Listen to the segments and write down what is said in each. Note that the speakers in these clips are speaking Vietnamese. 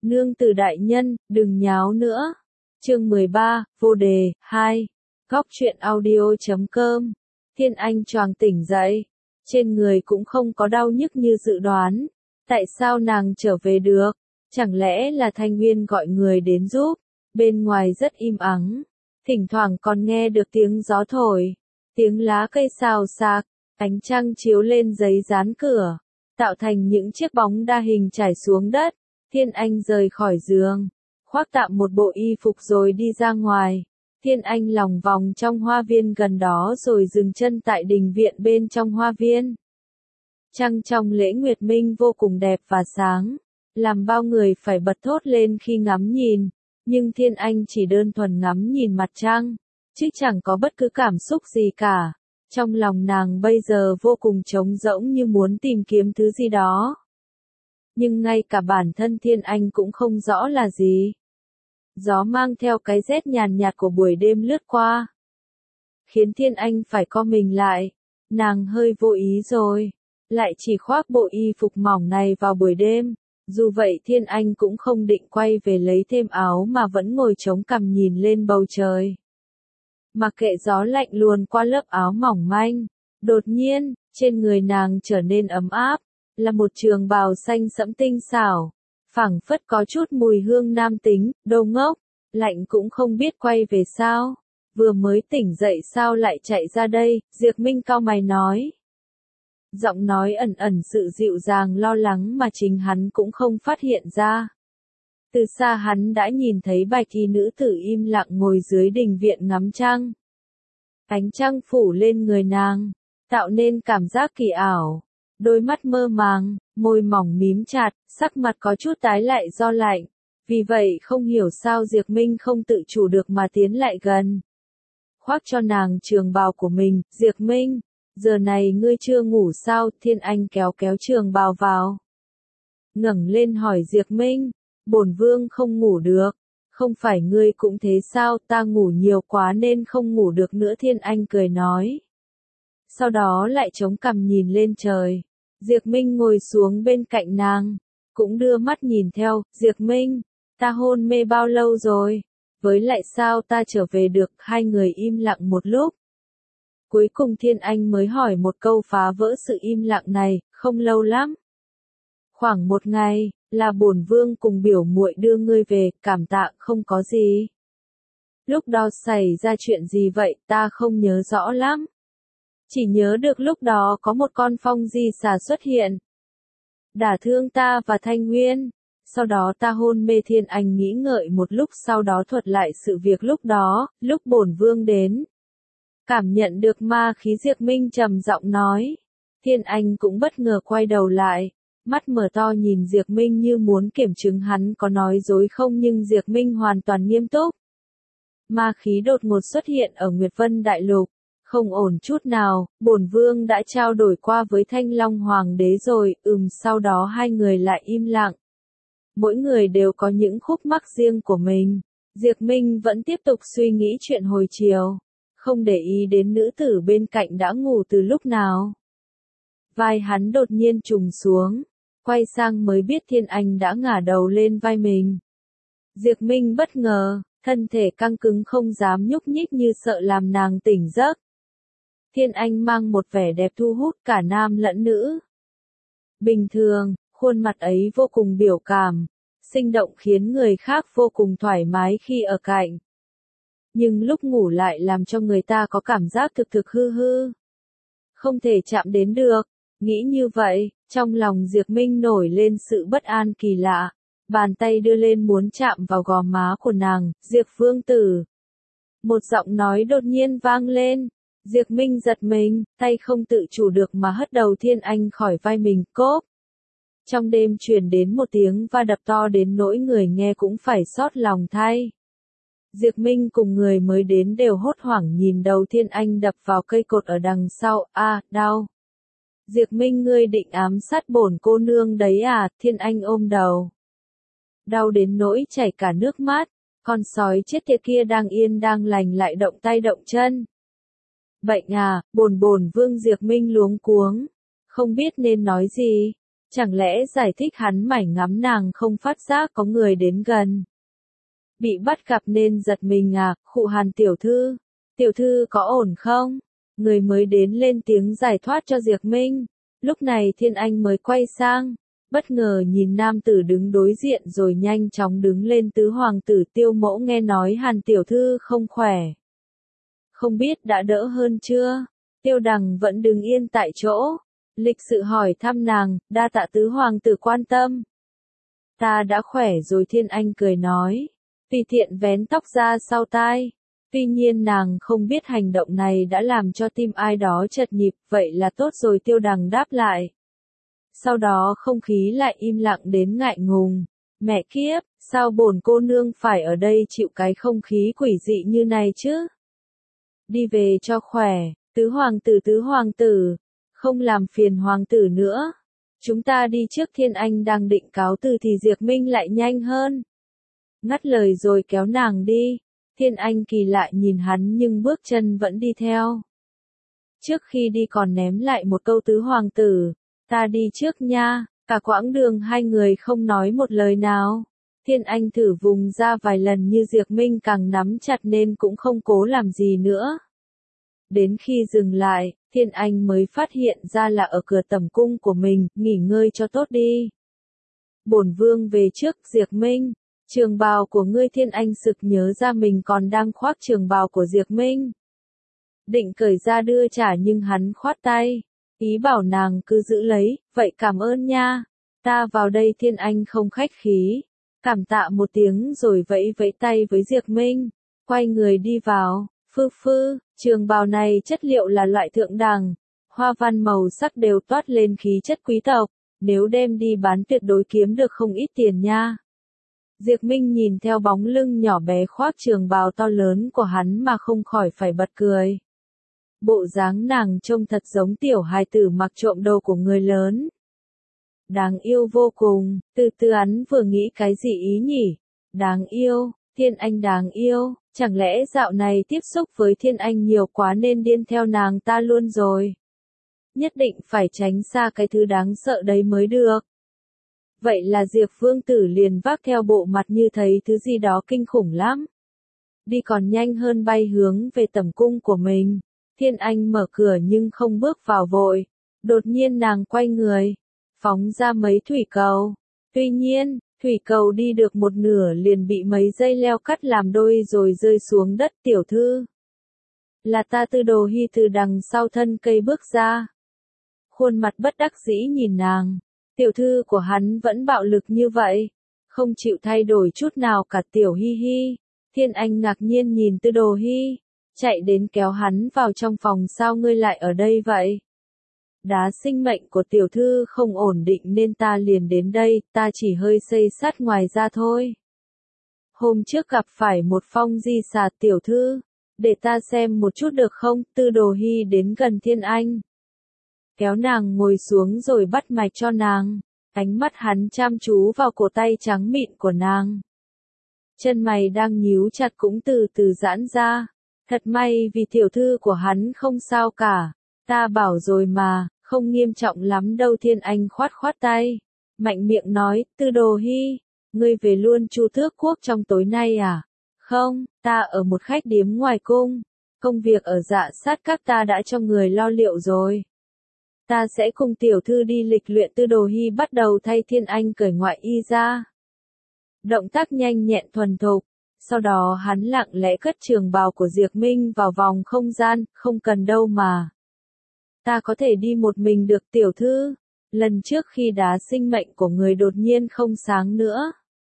Nương tử đại nhân, đừng nháo nữa. Chương 13, vô đề, 2. Góc truyện audio.com. Thiên Anh choàng tỉnh dậy. Trên người cũng không có đau nhức như dự đoán. Tại sao nàng trở về được? Chẳng lẽ là Thanh Nguyên gọi người đến giúp? Bên ngoài rất im ắng. Thỉnh thoảng còn nghe được tiếng gió thổi. Tiếng lá cây xào xạc. Ánh trăng chiếu lên giấy dán cửa. Tạo thành những chiếc bóng đa hình trải xuống đất. Thiên Anh rời khỏi giường. Khoác tạm một bộ y phục rồi đi ra ngoài. Thiên Anh lòng vòng trong hoa viên gần đó rồi dừng chân tại đình viện bên trong hoa viên. Trăng trong lễ Nguyệt Minh vô cùng đẹp và sáng, làm bao người phải bật thốt lên khi ngắm nhìn, nhưng Thiên Anh chỉ đơn thuần ngắm nhìn mặt trăng, chứ chẳng có bất cứ cảm xúc gì cả. Trong lòng nàng bây giờ vô cùng trống rỗng như muốn tìm kiếm thứ gì đó. Nhưng ngay cả bản thân Thiên Anh cũng không rõ là gì. Gió mang theo cái rét nhàn nhạt của buổi đêm lướt qua, khiến Thiên Anh phải co mình lại. Nàng hơi vô ý rồi, lại chỉ khoác bộ y phục mỏng này vào buổi đêm. Dù vậy Thiên Anh cũng không định quay về lấy thêm áo mà vẫn ngồi chống cằm nhìn lên bầu trời. Mặc kệ gió lạnh luồn qua lớp áo mỏng manh, đột nhiên, trên người nàng trở nên ấm áp, là một trường bào xanh sẫm tinh xảo, phảng phất có chút mùi hương nam tính. Đồ ngốc, lạnh cũng không biết quay về sao, vừa mới tỉnh dậy sao lại chạy ra đây? Diệp Minh cau mày nói. Giọng nói ẩn ẩn sự dịu dàng lo lắng mà chính hắn cũng không phát hiện ra. Từ xa hắn đã nhìn thấy bạch y nữ tử im lặng ngồi dưới đình viện ngắm trăng. Ánh trăng phủ lên người nàng, tạo nên cảm giác kỳ ảo. Đôi mắt mơ màng, môi mỏng mím chặt, sắc mặt có chút tái lại do lạnh. Vì vậy không hiểu sao Diệp Minh không tự chủ được mà tiến lại gần. Khoác cho nàng trường bào của mình. Diệp Minh, giờ này ngươi chưa ngủ sao? Thiên Anh kéo kéo trường bào vào. Ngẩng lên hỏi Diệp Minh, bổn vương không ngủ được. Không phải ngươi cũng thế sao? Ta ngủ nhiều quá nên không ngủ được nữa. Thiên Anh cười nói. Sau đó lại chống cằm nhìn lên trời. Diệp Minh ngồi xuống bên cạnh nàng, cũng đưa mắt nhìn theo. Diệp Minh, ta hôn mê bao lâu rồi? Với lại sao ta trở về được? Hai người im lặng một lúc. Cuối cùng Thiên Anh mới hỏi một câu phá vỡ sự im lặng này. Không lâu lắm, khoảng một ngày, là bổn vương cùng biểu muội đưa ngươi về. Cảm tạ. Không có gì. Lúc đó xảy ra chuyện gì vậy? Ta không nhớ rõ lắm. Chỉ nhớ được lúc đó có một con phong di xà xuất hiện, đả thương ta và Thanh Nguyên. Sau đó ta hôn mê. Thiên Anh nghĩ ngợi một lúc sau đó thuật lại sự việc lúc đó. Lúc bổn vương đến, cảm nhận được ma khí. Diệp Minh trầm giọng nói. Thiên Anh cũng bất ngờ quay đầu lại, mắt mở to nhìn Diệp Minh như muốn kiểm chứng hắn có nói dối không, nhưng Diệp Minh hoàn toàn nghiêm túc. Ma khí đột ngột xuất hiện ở Nguyệt Vân Đại Lục. Không ổn chút nào. Bổn vương đã trao đổi qua với Thanh Long Hoàng đế rồi. Sau đó hai người lại im lặng. Mỗi người đều có những khúc mắc riêng của mình. Diệp Minh vẫn tiếp tục suy nghĩ chuyện hồi chiều, không để ý đến nữ tử bên cạnh đã ngủ từ lúc nào. Vai hắn đột nhiên trùng xuống, quay sang mới biết Thiên Anh đã ngả đầu lên vai mình. Diệp Minh bất ngờ, thân thể căng cứng không dám nhúc nhích như sợ làm nàng tỉnh giấc. Thiên Anh mang một vẻ đẹp thu hút cả nam lẫn nữ. Bình thường, khuôn mặt ấy vô cùng biểu cảm, sinh động khiến người khác vô cùng thoải mái khi ở cạnh. Nhưng lúc ngủ lại làm cho người ta có cảm giác thực thực hư hư. Không thể chạm đến được. Nghĩ như vậy, trong lòng Diệp Minh nổi lên sự bất an kỳ lạ. Bàn tay đưa lên muốn chạm vào gò má của nàng. Diệp vương tử. Một giọng nói đột nhiên vang lên. Diệp Minh giật mình, tay không tự chủ được mà hất đầu Thiên Anh khỏi vai mình. Cốp. Trong đêm truyền đến một tiếng va đập to đến nỗi người nghe cũng phải xót lòng thay. Diệp Minh cùng người mới đến đều hốt hoảng nhìn đầu Thiên Anh đập vào cây cột ở đằng sau. Đau. Diệp Minh, ngươi định ám sát bổn cô nương đấy à? Thiên Anh ôm đầu. Đau đến nỗi chảy cả nước mắt. Con sói chết tiệt kia đang yên đang lành lại động tay động chân. Bệnh à? Bổn vương. Diệp Minh luống cuống, không biết nên nói gì. Chẳng lẽ giải thích hắn mải ngắm nàng không phát giác có người đến gần. Bị bắt gặp nên giật mình à, khụ Hàn tiểu thư có ổn không? Người mới đến lên tiếng giải thoát cho Diệp Minh. Lúc này Thiên Anh mới quay sang, bất ngờ nhìn nam tử đứng đối diện rồi nhanh chóng đứng lên. Tứ hoàng tử Tiêu Mẫu nghe nói Hàn tiểu thư không khỏe. Không biết đã đỡ hơn chưa? Tiêu Đằng vẫn đứng yên tại chỗ, lịch sự hỏi thăm nàng, đa tạ tứ hoàng tử quan tâm. Ta đã khỏe rồi, Thiên Anh cười nói, tùy tiện vén tóc ra sau tai. Tuy nhiên nàng không biết hành động này đã làm cho tim ai đó chật nhịp, vậy là tốt rồi, Tiêu Đằng đáp lại. Sau đó không khí lại im lặng đến ngại ngùng. Mẹ kiếp, sao bổn cô nương phải ở đây chịu cái không khí quỷ dị như này chứ? Đi về cho khỏe, tứ hoàng tử, không làm phiền hoàng tử nữa. Chúng ta đi trước. Thiên Anh đang định cáo từ thì Diệp Minh lại nhanh hơn. Ngắt lời rồi kéo nàng đi. Thiên Anh kỳ lạ nhìn hắn nhưng bước chân vẫn đi theo. Trước khi đi còn ném lại một câu, tứ hoàng tử, ta đi trước nha. Cả quãng đường hai người không nói một lời nào. Thiên Anh thử vùng ra vài lần như Diệp Minh càng nắm chặt nên cũng không cố làm gì nữa. Đến khi dừng lại, Thiên Anh mới phát hiện ra là ở cửa tẩm cung của mình, nghỉ ngơi cho tốt đi. Bổn vương về trước. Diệp Minh, trường bào của ngươi. Thiên Anh sực nhớ ra mình còn đang khoác trường bào của Diệp Minh. Định cởi ra đưa trả nhưng hắn khoát tay, ý bảo nàng cứ giữ lấy, vậy cảm ơn nha. Ta vào đây. Thiên Anh không khách khí, cảm tạ một tiếng rồi vẫy vẫy tay với Diệp Minh, quay người đi vào. Trường bào này chất liệu là loại thượng đẳng, hoa văn màu sắc đều toát lên khí chất quý tộc, nếu đem đi bán tuyệt đối kiếm được không ít tiền nha. Diệp Minh nhìn theo bóng lưng nhỏ bé khoác trường bào to lớn của hắn mà không khỏi phải bật cười. Bộ dáng nàng trông thật giống tiểu hài tử mặc trộm đồ của người lớn. Đáng yêu vô cùng. Từ từ hắn vừa nghĩ cái gì ý nhỉ? Đáng yêu, Thiên Anh đáng yêu. Chẳng lẽ dạo này tiếp xúc với Thiên Anh nhiều quá nên điên theo nàng ta luôn rồi? Nhất định phải tránh xa cái thứ đáng sợ đấy mới được. Vậy là Diệp Vương Tử liền vác theo bộ mặt như thấy thứ gì đó kinh khủng lắm. Đi còn nhanh hơn bay hướng về tẩm cung của mình. Thiên Anh mở cửa nhưng không bước vào vội. Đột nhiên nàng quay người, phóng ra mấy thủy cầu. Tuy nhiên, thủy cầu đi được một nửa liền bị mấy dây leo cắt làm đôi rồi rơi xuống đất. Tiểu thư, là ta. Tư Đồ Hi từ đằng sau thân cây bước ra, khuôn mặt bất đắc dĩ nhìn nàng. Tiểu thư của hắn vẫn bạo lực như vậy, không chịu thay đổi chút nào cả. Tiểu Hi Hi. Thiên Anh ngạc nhiên nhìn Tư Đồ Hi, chạy đến kéo hắn vào trong phòng. Sao ngươi lại ở đây vậy? Đá sinh mệnh của tiểu thư không ổn định nên ta liền đến đây, ta chỉ hơi xây sát ngoài ra thôi. Hôm trước gặp phải một phong di xà. Tiểu thư, để ta xem một chút được không? Tư Đồ Hi đến gần Thiên Anh, kéo nàng ngồi xuống rồi bắt mạch cho nàng. Ánh mắt hắn chăm chú vào cổ tay trắng mịn của nàng. Chân mày đang nhíu chặt cũng từ từ giãn ra. Thật may vì tiểu thư của hắn không sao cả. Ta bảo rồi mà, không nghiêm trọng lắm đâu. Thiên Anh khoát khoát tay, mạnh miệng nói, Tư Đồ Hi, ngươi về luôn Chu Tước Quốc trong tối nay à? Không, ta ở một khách điếm ngoài cung. Công việc ở Dạ Sát Các ta đã cho người lo liệu rồi. Ta sẽ cùng tiểu thư đi lịch luyện. Tư Đồ Hi bắt đầu thay Thiên Anh cởi ngoại y ra. Động tác nhanh nhẹn thuần thục. Sau đó hắn lặng lẽ cất trường bào của Diệp Minh vào vòng không gian. Không cần đâu mà. Ta có thể đi một mình được. Tiểu thư, lần trước khi đá sinh mệnh của người đột nhiên không sáng nữa,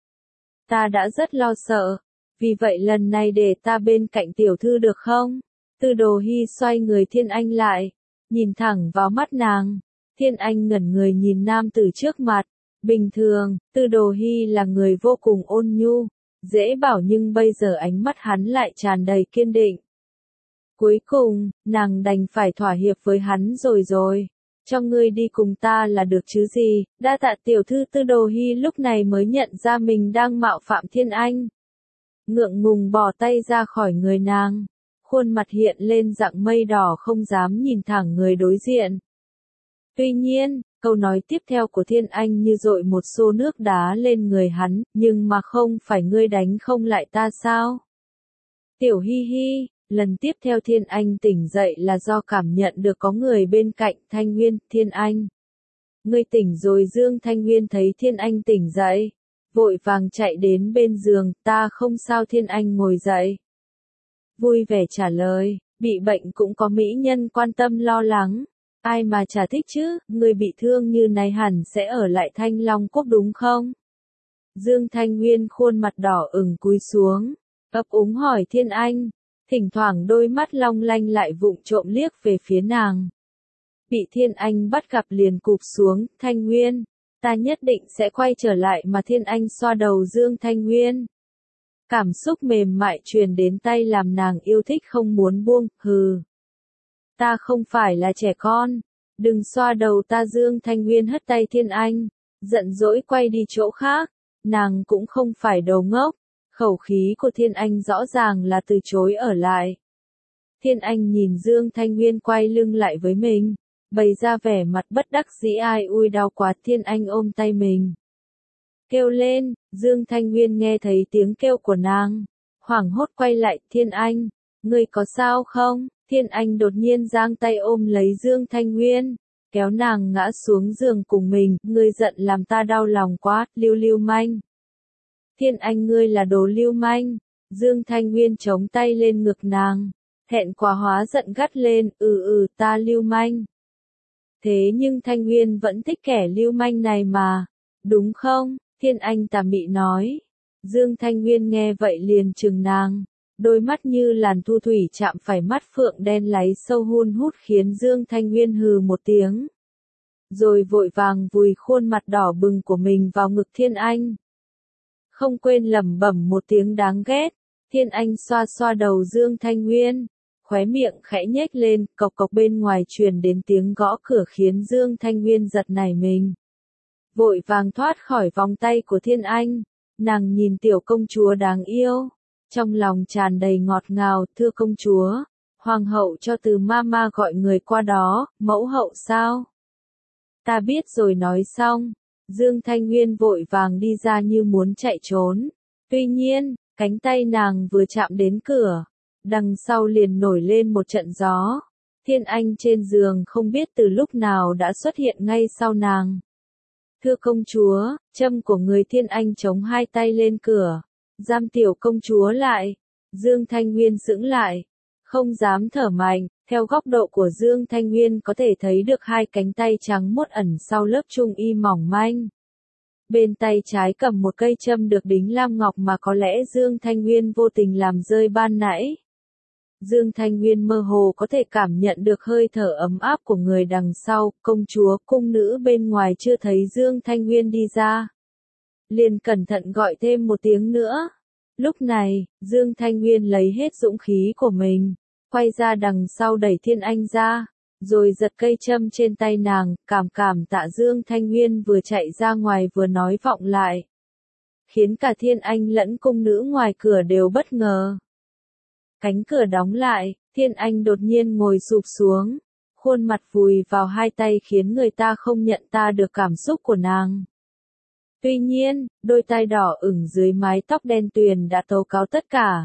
ta đã rất lo sợ. Vì vậy lần này để ta bên cạnh tiểu thư được không? Tư Đồ Hi xoay người Thiên Anh lại, nhìn thẳng vào mắt nàng. Thiên Anh ngẩn người nhìn nam tử trước mặt. Bình thường, Tư Đồ Hi là người vô cùng ôn nhu, dễ bảo nhưng bây giờ ánh mắt hắn lại tràn đầy kiên định. Cuối cùng, nàng đành phải thỏa hiệp với hắn rồi. Cho ngươi đi cùng ta là được chứ gì, đa tạ tiểu thư. Tư Đồ Hi lúc này mới nhận ra mình đang mạo phạm Thiên Anh. Ngượng ngùng bỏ tay ra khỏi người nàng, khuôn mặt hiện lên dạng mây đỏ không dám nhìn thẳng người đối diện. Tuy nhiên, Câu nói tiếp theo của Thiên Anh như dội một xô nước đá lên người hắn, nhưng mà không phải ngươi đánh không lại ta sao? Tiểu Hi Hi, lần tiếp theo Thiên Anh tỉnh dậy là do cảm nhận được có người bên cạnh. Thanh Nguyên, Thiên Anh. Ngươi tỉnh rồi. Dương Thanh Nguyên thấy Thiên Anh tỉnh dậy, vội vàng chạy đến bên giường. Ta không sao. Thiên Anh ngồi dậy, vui vẻ trả lời, bị bệnh cũng có mỹ nhân quan tâm lo lắng. Ai mà chả thích chứ, người bị thương như này hẳn sẽ ở lại Thanh Long Quốc đúng không? Dương Thanh Nguyên khuôn mặt đỏ ửng cúi xuống, ấp úng hỏi Thiên Anh, thỉnh thoảng đôi mắt long lanh lại vụng trộm liếc về phía nàng. Bị Thiên Anh bắt gặp liền cụp xuống. Thanh Nguyên, ta nhất định sẽ quay trở lại mà. Thiên Anh xoa đầu Dương Thanh Nguyên. Cảm xúc mềm mại truyền đến tay làm nàng yêu thích không muốn buông. Hừ, ta không phải là trẻ con, đừng xoa đầu ta. Dương Thanh Nguyên hất tay Thiên Anh, giận dỗi quay đi chỗ khác. Nàng cũng không phải đồ ngốc, khẩu khí của Thiên Anh rõ ràng là từ chối ở lại. Thiên Anh nhìn Dương Thanh Nguyên quay lưng lại với mình, bày ra vẻ mặt bất đắc dĩ. Ai ui đau quá. Thiên Anh ôm tay mình, kêu lên. Dương Thanh Nguyên nghe thấy tiếng kêu của nàng, hoảng hốt quay lại. Thiên Anh, ngươi có sao không? Thiên Anh đột nhiên giang tay ôm lấy Dương Thanh Nguyên, kéo nàng ngã xuống giường cùng mình. Ngươi giận làm ta đau lòng quá. Lưu manh. Thiên Anh, ngươi là đồ lưu manh. Dương Thanh Nguyên chống tay lên ngực nàng, thẹn quá hóa giận gắt lên. Ta lưu manh. Thế nhưng Thanh Nguyên vẫn thích kẻ lưu manh này mà, đúng không? Thiên Anh tà mị nói. Dương Thanh Nguyên nghe vậy liền trừng nàng, đôi mắt như làn thu thủy chạm phải mắt phượng đen láy sâu hun hút khiến Dương Thanh Nguyên hừ một tiếng, rồi vội vàng vùi khuôn mặt đỏ bừng của mình vào ngực Thiên Anh, không quên lẩm bẩm một tiếng đáng ghét. Thiên Anh xoa xoa đầu Dương Thanh Nguyên, khóe miệng khẽ nhếch lên. Cộc cộc bên ngoài truyền đến tiếng gõ cửa khiến Dương Thanh Nguyên giật nảy mình, vội vàng thoát khỏi vòng tay của Thiên Anh. Nàng nhìn tiểu công chúa đáng yêu, trong lòng tràn đầy ngọt ngào. Thưa công chúa, hoàng hậu cho từ mama gọi người qua đó. Mẫu hậu sao? Ta biết rồi. Nói xong, Dương Thanh Nguyên vội vàng đi ra như muốn chạy trốn. Tuy nhiên, cánh tay nàng vừa chạm đến cửa, đằng sau liền nổi lên một trận gió. Thiên Anh trên giường không biết từ lúc nào đã xuất hiện ngay sau nàng. Thưa công chúa, châm của người. Thiên Anh chống hai tay lên cửa, giam tiểu công chúa lại. Dương Thanh Nguyên sững lại, không dám thở mạnh. Theo góc độ của Dương Thanh Nguyên có thể thấy được hai cánh tay trắng muốt ẩn sau lớp trung y mỏng manh. Bên tay trái cầm một cây châm được đính lam ngọc mà có lẽ Dương Thanh Nguyên vô tình làm rơi ban nãy. Dương Thanh Nguyên mơ hồ có thể cảm nhận được hơi thở ấm áp của người đằng sau. Công chúa, cung nữ bên ngoài chưa thấy Dương Thanh Nguyên đi ra, liền cẩn thận gọi thêm một tiếng nữa. Lúc này, Dương Thanh Nguyên lấy hết dũng khí của mình, quay ra đằng sau đẩy Thiên Anh ra, rồi giật cây châm trên tay nàng. Cảm tạ. Dương Thanh Nguyên vừa chạy ra ngoài vừa nói vọng lại, khiến cả Thiên Anh lẫn cung nữ ngoài cửa đều bất ngờ. Cánh cửa đóng lại, Thiên Anh đột nhiên ngồi sụp xuống, khuôn mặt vùi vào hai tay khiến người ta không nhận ra được cảm xúc của nàng. Tuy nhiên, đôi tai đỏ ửng dưới mái tóc đen tuyền đã tố cáo tất cả.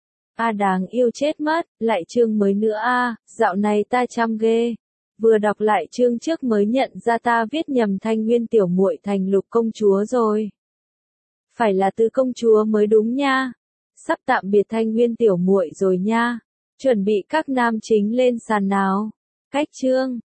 Đáng yêu chết mất. Lại chương mới nữa dạo này ta chăm ghê. Vừa đọc lại chương trước mới nhận ra ta viết nhầm Thanh Nguyên tiểu muội thành Lục công chúa rồi. Phải là Tứ công chúa mới đúng nha. Sắp tạm biệt Thanh Nguyên tiểu muội rồi nha. Chuẩn bị các nam chính lên sàn nào. Cách chương